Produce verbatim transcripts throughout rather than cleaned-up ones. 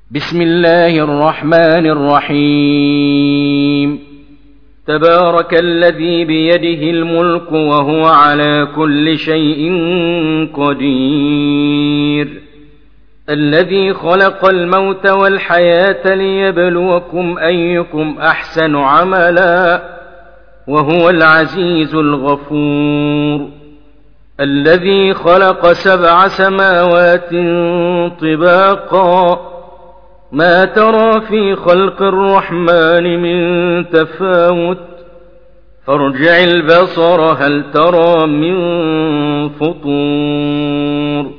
بسم الله الرحمن الرحيم. تبارك الذي بيده الملك وهو على كل شيء قدير، الذي خلق الموت والحياة ليبلوكم أيكم أحسن عملا وهو العزيز الغفور، الذي خلق سبع سماوات طباقا ما ترى في خلق الرحمن من تفاوت فارجع البصر هل ترى من فطور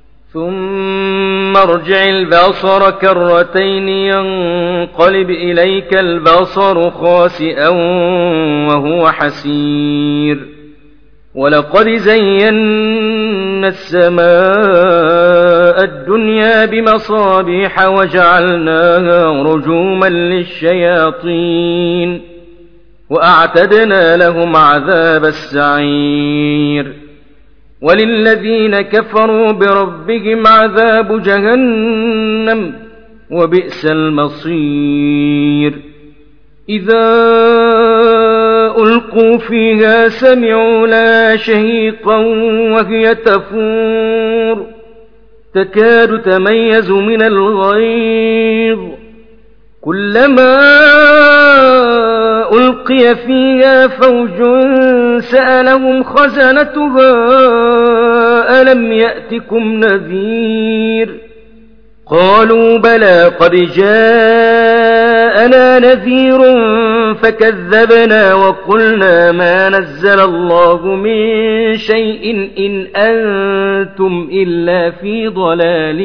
ثم ارجع البصر كرتين ينقلب إليك البصر خاسئا وهو حسير، ولقد زينا السماء الدنيا بمصابيح وجعلناها رجوما للشياطين وأعتدنا لهم عذاب السعير، وللذين كفروا بربهم عذاب جهنم وبئس المصير. إذا ألقوا فيها سمعوا لها شهيقا وهي تفور تكاد تميز من الغيظ، كلما ألقي فيها فوج سألهم خزنتها ألم يأتكم نذير، قالوا بلى قد جاءنا نذير فكذبنا وقلنا ما نزل الله من شيء إن أنتم إلا في ضلال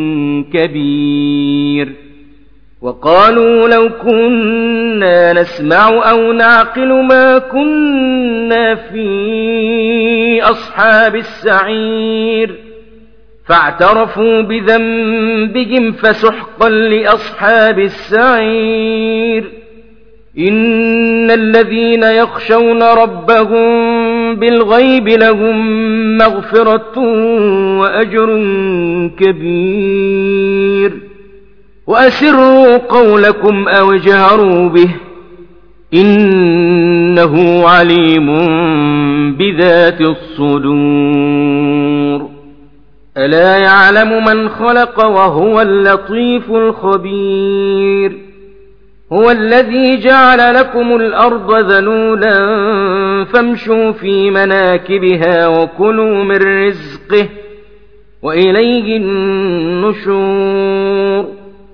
كبير، وقالوا لو كنا نسمع أو نعقل ما كنا في أصحاب السعير، فاعترفوا بذنبهم فسحقا لأصحاب السعير. إن الذين يخشون ربهم بالغيب لهم مغفرة وأجر كبير، وأسروا قولكم أو اجهروا به إنه عليم بذات الصدور. ألا يعلم من خلق وهو اللطيف الخبير. هو الذي جعل لكم الأرض ذلولا فامشوا في مناكبها وكلوا من رزقه وإليه النشور.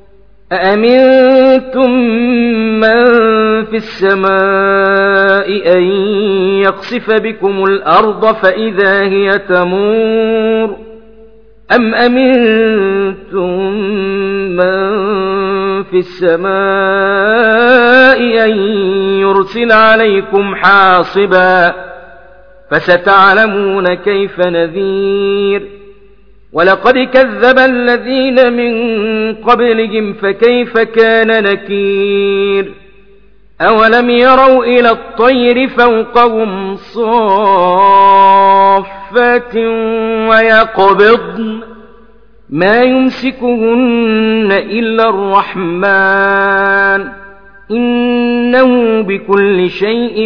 أأمنتم من في السماء أن يخسف بكم الأرض فإذا هي تمور، أم أمنتم من في السماء أن يرسل عليكم حاصبا فستعلمون كيف نذير. ولقد كذب الذين من قبلهم فكيف كان نكير. أولم يروا إلى الطير فوقهم صافات ويقبضن ما يمسكهن إلا الرحمن إنه بكل شيء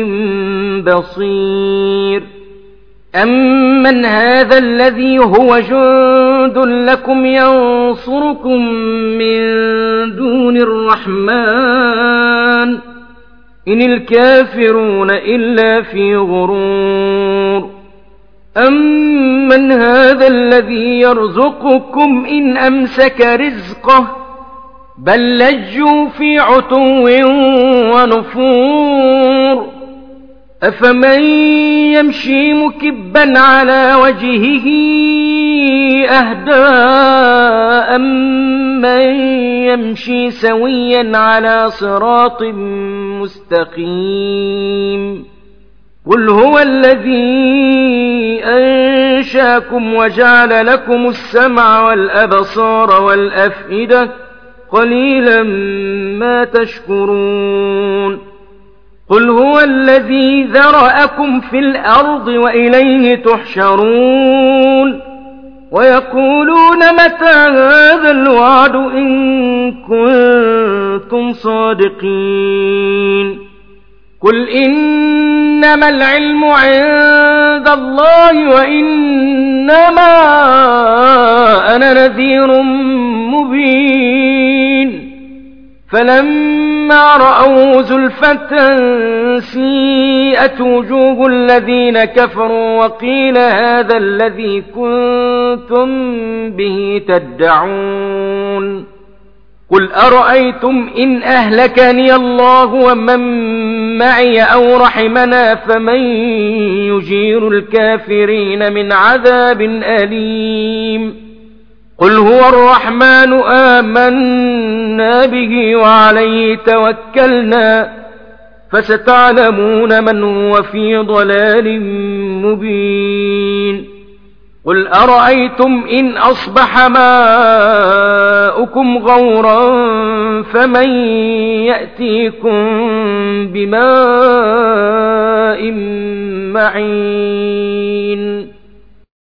بصير. أمن هذا الذي هو جند لكم ينصركم من دون الرحمن إن الكافرون إلا في غرور. أمن هذا الذي يرزقكم إن أمسك رزقه بل لجوا في عتو ونفور. أفمن يمشي مكبا على وجهه أهدى أمن يمشي سويا على صراط مستقيم. قل هو الذي أنشاكم وجعل لكم السمع والأبصار والأفئدة قليلا ما تشكرون. قل هو الذي ذرأكم في الأرض وإليه تحشرون. ويقولون متى هذا الوعد إن كنتم صادقين قل إنما العلم عند الله وإنما أنا نذير مبين فلما رأوا زلفة سيئت وجوه الذين كفروا وقيل هذا الذي كنتم به تدعون قل أرأيتم إن أهلكني الله ومن معي أو رحمنا فمن يجير الكافرين من عذاب أليم قل هو الرحمن آمنا به وعليه توكلنا فستعلمون من هو في ضلال مبين قل أرأيتم إن أصبح ماؤكم غورا فمن يأتيكم بماء معين